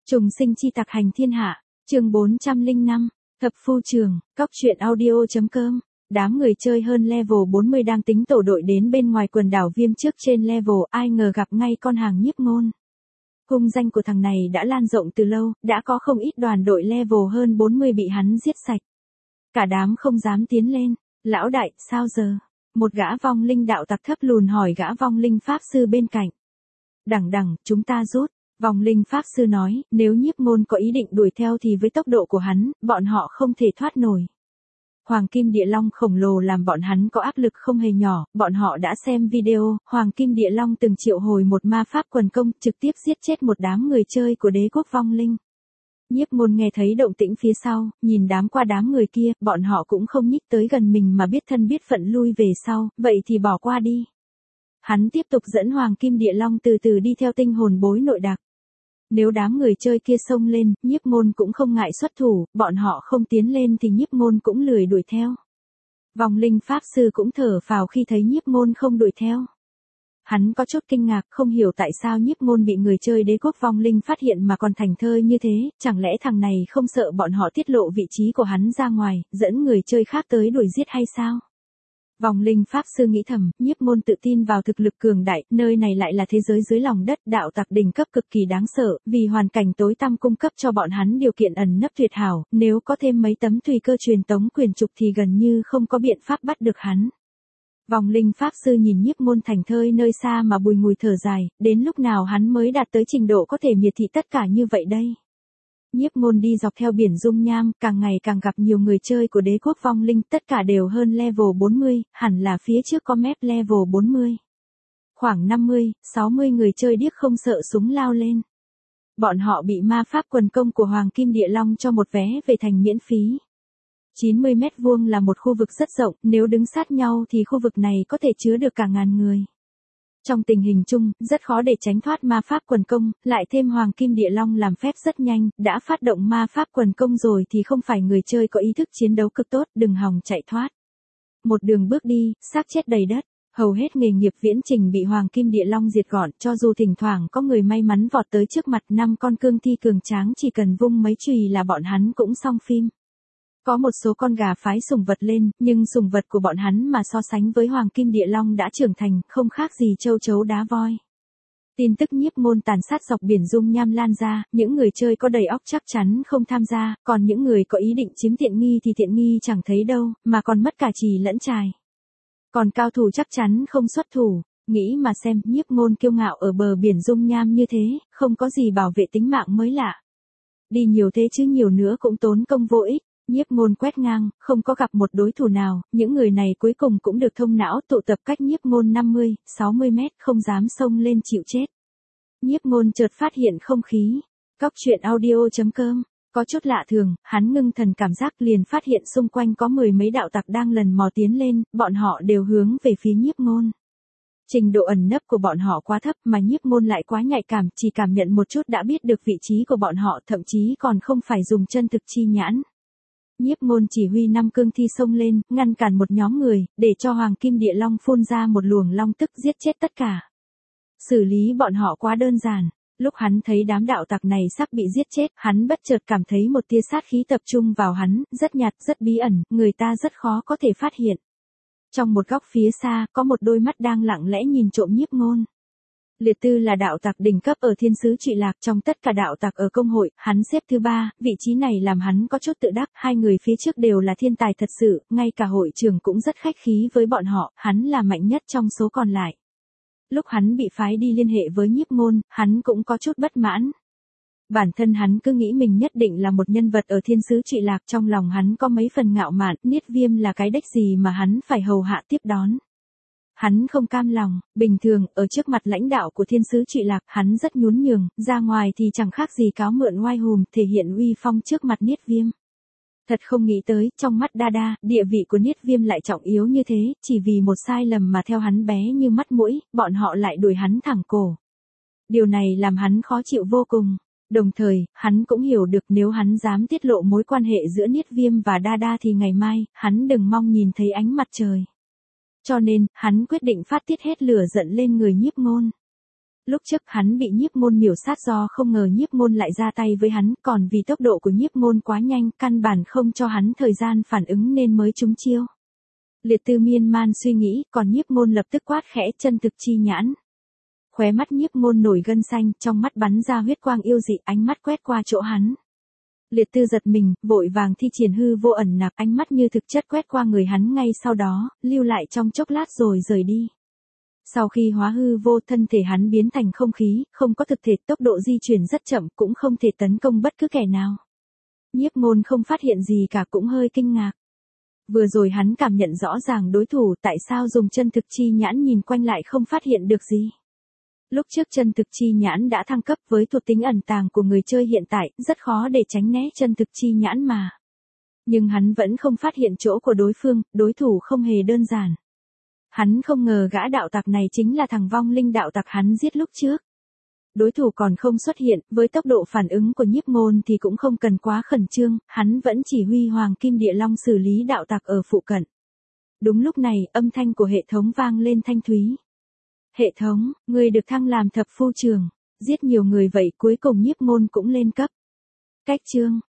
Trùng sinh chi tặc hành thiên hạ, chương 405, Thập Phu Trường, Cóc truyện audio.com. Đám người chơi hơn level 40 đang tính tổ đội đến bên ngoài quần đảo Viêm trước trên level, ai ngờ gặp ngay con hàng Nhiếp Ngôn. Hung danh của thằng này đã lan rộng từ lâu, đã có không ít đoàn đội level hơn 40 bị hắn giết sạch. Cả đám không dám tiến lên. Lão đại, sao giờ? Một gã vong linh đạo tặc thấp lùn hỏi gã vong linh pháp sư bên cạnh. Đằng, chúng ta rút. Vong linh pháp sư nói, nếu Nhiếp Ngôn có ý định đuổi theo thì với tốc độ của hắn, bọn họ không thể thoát nổi. Hoàng Kim Địa Long khổng lồ làm bọn hắn có áp lực không hề nhỏ, bọn họ đã xem video, Hoàng Kim Địa Long từng triệu hồi một ma pháp quần công, trực tiếp giết chết một đám người chơi của đế quốc vong linh. Nhiếp Ngôn nghe thấy động tĩnh phía sau, nhìn đám qua đám người kia, bọn họ cũng không nhích tới gần mình mà biết thân biết phận lui về sau, vậy thì bỏ qua đi. Hắn tiếp tục dẫn Hoàng Kim Địa Long từ từ đi theo tinh hồn bối nội đặc. Nếu đám người chơi kia xông lên, Nhiếp Ngôn cũng không ngại xuất thủ, bọn họ không tiến lên thì Nhiếp Ngôn cũng lười đuổi theo. Vong linh pháp sư cũng thở phào khi thấy Nhiếp Ngôn không đuổi theo. Hắn có chút kinh ngạc, không hiểu tại sao Nhiếp Ngôn bị người chơi đế quốc vong linh phát hiện mà còn thành thơi như thế, chẳng lẽ thằng này không sợ bọn họ tiết lộ vị trí của hắn ra ngoài, dẫn người chơi khác tới đuổi giết hay sao? Vong linh pháp sư nghĩ thầm, Nhiếp Ngôn tự tin vào thực lực cường đại, nơi này lại là thế giới dưới lòng đất, đạo tặc đỉnh cấp cực kỳ đáng sợ, vì hoàn cảnh tối tăm cung cấp cho bọn hắn điều kiện ẩn nấp tuyệt hảo, nếu có thêm mấy tấm tùy cơ truyền tống quyền trục thì gần như không có biện pháp bắt được hắn. Vong linh pháp sư nhìn Nhiếp Ngôn thành thơi nơi xa mà bùi ngùi thở dài, đến lúc nào hắn mới đạt tới trình độ có thể miệt thị tất cả như vậy đây. Nhiếp Ngôn đi dọc theo biển dung nham, càng ngày càng gặp nhiều người chơi của đế quốc vong linh, tất cả đều hơn level 40, hẳn là phía trước có map level 40. Khoảng 50, 60 người chơi điếc không sợ súng lao lên. Bọn họ bị ma pháp quần công của Hoàng Kim Địa Long cho một vé về thành miễn phí. 90 mét vuông là một khu vực rất rộng, nếu đứng sát nhau thì khu vực này có thể chứa được cả ngàn người. Trong tình hình chung, rất khó để tránh thoát ma pháp quần công, lại thêm Hoàng Kim Địa Long làm phép rất nhanh, đã phát động ma pháp quần công rồi thì không phải người chơi có ý thức chiến đấu cực tốt, đừng hòng chạy thoát. Một đường bước đi, xác chết đầy đất, hầu hết nghề nghiệp viễn trình bị Hoàng Kim Địa Long diệt gọn, cho dù thỉnh thoảng có người may mắn vọt tới trước mặt 5 con cương thi cường tráng chỉ cần vung mấy chùy là bọn hắn cũng xong phim. Có một số con gà phái sủng vật lên, nhưng sủng vật của bọn hắn mà so sánh với Hoàng Kim Địa Long đã trưởng thành, không khác gì châu chấu đá voi. Tin tức Nhiếp Ngôn tàn sát dọc biển dung nham lan ra, những người chơi có đầy óc chắc chắn không tham gia, còn những người có ý định chiếm tiện nghi thì tiện nghi chẳng thấy đâu, mà còn mất cả chì lẫn chài. Còn cao thủ chắc chắn không xuất thủ, nghĩ mà xem, Nhiếp Ngôn kiêu ngạo ở bờ biển dung nham như thế, không có gì bảo vệ tính mạng mới lạ. Đi nhiều thế chứ nhiều nữa cũng tốn công vô ích. Nhiếp Ngôn quét ngang, không có gặp một đối thủ nào, những người này cuối cùng cũng được thông não tụ tập cách Nhiếp Ngôn 50, 60 mét, không dám xông lên chịu chết. Nhiếp Ngôn chợt phát hiện không khí. Cóc truyện audio.com, có chút lạ thường, hắn ngưng thần cảm giác liền phát hiện xung quanh có 10 mấy đạo tặc đang lần mò tiến lên, bọn họ đều hướng về phía Nhiếp Ngôn. Trình độ ẩn nấp của bọn họ quá thấp mà Nhiếp Ngôn lại quá nhạy cảm, chỉ cảm nhận một chút đã biết được vị trí của bọn họ, thậm chí còn không phải dùng chân thực chi nhãn. Nhiếp Ngôn chỉ huy 5 cương thi xông lên, ngăn cản một nhóm người, để cho Hoàng Kim Địa Long phun ra một luồng long tức giết chết tất cả. Xử lý bọn họ quá đơn giản. Lúc hắn thấy đám đạo tặc này sắp bị giết chết, hắn bất chợt cảm thấy một tia sát khí tập trung vào hắn, rất nhạt, rất bí ẩn, người ta rất khó có thể phát hiện. Trong một góc phía xa, có một đôi mắt đang lặng lẽ nhìn trộm Nhiếp Ngôn. Liệt Tư là đạo tặc đỉnh cấp ở Thiên Sứ Trụy Lạc, trong tất cả đạo tặc ở công hội, hắn xếp thứ 3, vị trí này làm hắn có chút tự đắc, hai người phía trước đều là thiên tài thật sự, ngay cả hội trưởng cũng rất khách khí với bọn họ, hắn là mạnh nhất trong số còn lại. Lúc hắn bị phái đi liên hệ với Nhiếp Ngôn, hắn cũng có chút bất mãn. Bản thân hắn cứ nghĩ mình nhất định là một nhân vật ở Thiên Sứ Trụy Lạc, trong lòng hắn có mấy phần ngạo mạn, Niết Viêm là cái đếch gì mà hắn phải hầu hạ tiếp đón. Hắn không cam lòng, bình thường, ở trước mặt lãnh đạo của Thiên Sứ Trụy Lạc, hắn rất nhún nhường, ra ngoài thì chẳng khác gì cáo mượn oai hùm, thể hiện uy phong trước mặt Niết Viêm. Thật không nghĩ tới, trong mắt Đa, địa vị của Niết Viêm lại trọng yếu như thế, chỉ vì một sai lầm mà theo hắn bé như mắt mũi, bọn họ lại đuổi hắn thẳng cổ. Điều này làm hắn khó chịu vô cùng. Đồng thời, hắn cũng hiểu được nếu hắn dám tiết lộ mối quan hệ giữa Niết Viêm và Đa thì ngày mai, hắn đừng mong nhìn thấy ánh mặt trời. Cho nên, hắn quyết định phát tiết hết lửa giận lên người Nhiếp Ngôn. Lúc trước hắn bị nhiếp ngôn miểu sát do không ngờ nhiếp ngôn lại ra tay với hắn, còn vì tốc độ của nhiếp ngôn quá nhanh, căn bản không cho hắn thời gian phản ứng nên mới trúng chiêu. Liệt Tư miên man suy nghĩ, còn nhiếp ngôn lập tức quát khẽ chân thực chi nhãn. Khóe mắt nhiếp ngôn nổi gân xanh, trong mắt bắn ra huyết quang yêu dị, ánh mắt quét qua chỗ hắn. Liệt Tư giật mình, vội vàng thi triển hư vô ẩn nặc, ánh mắt như thực chất quét qua người hắn ngay sau đó, lưu lại trong chốc lát rồi rời đi. Sau khi hóa hư vô, thân thể hắn biến thành không khí, không có thực thể, tốc độ di chuyển rất chậm, cũng không thể tấn công bất cứ kẻ nào. Nhiếp ngôn không phát hiện gì cả, cũng hơi kinh ngạc. Vừa rồi hắn cảm nhận rõ ràng đối thủ, tại sao dùng chân thực chi nhãn nhìn quanh lại không phát hiện được gì. Lúc trước chân thực chi nhãn đã thăng cấp, với thuộc tính ẩn tàng của người chơi hiện tại, rất khó để tránh né chân thực chi nhãn mà. Nhưng hắn vẫn không phát hiện chỗ của đối phương, đối thủ không hề đơn giản. Hắn không ngờ gã đạo tặc này chính là thằng vong linh đạo tặc hắn giết lúc trước. Đối thủ còn không xuất hiện, với tốc độ phản ứng của nhiếp ngôn thì cũng không cần quá khẩn trương, hắn vẫn chỉ huy Hoàng Kim Địa Long xử lý đạo tặc ở phụ cận. Đúng lúc này, âm thanh của hệ thống vang lên thanh thúy. Hệ thống, người được thăng làm thập phu trường, giết nhiều người vậy cuối cùng nhiếp ngôn cũng lên cấp. Cách chương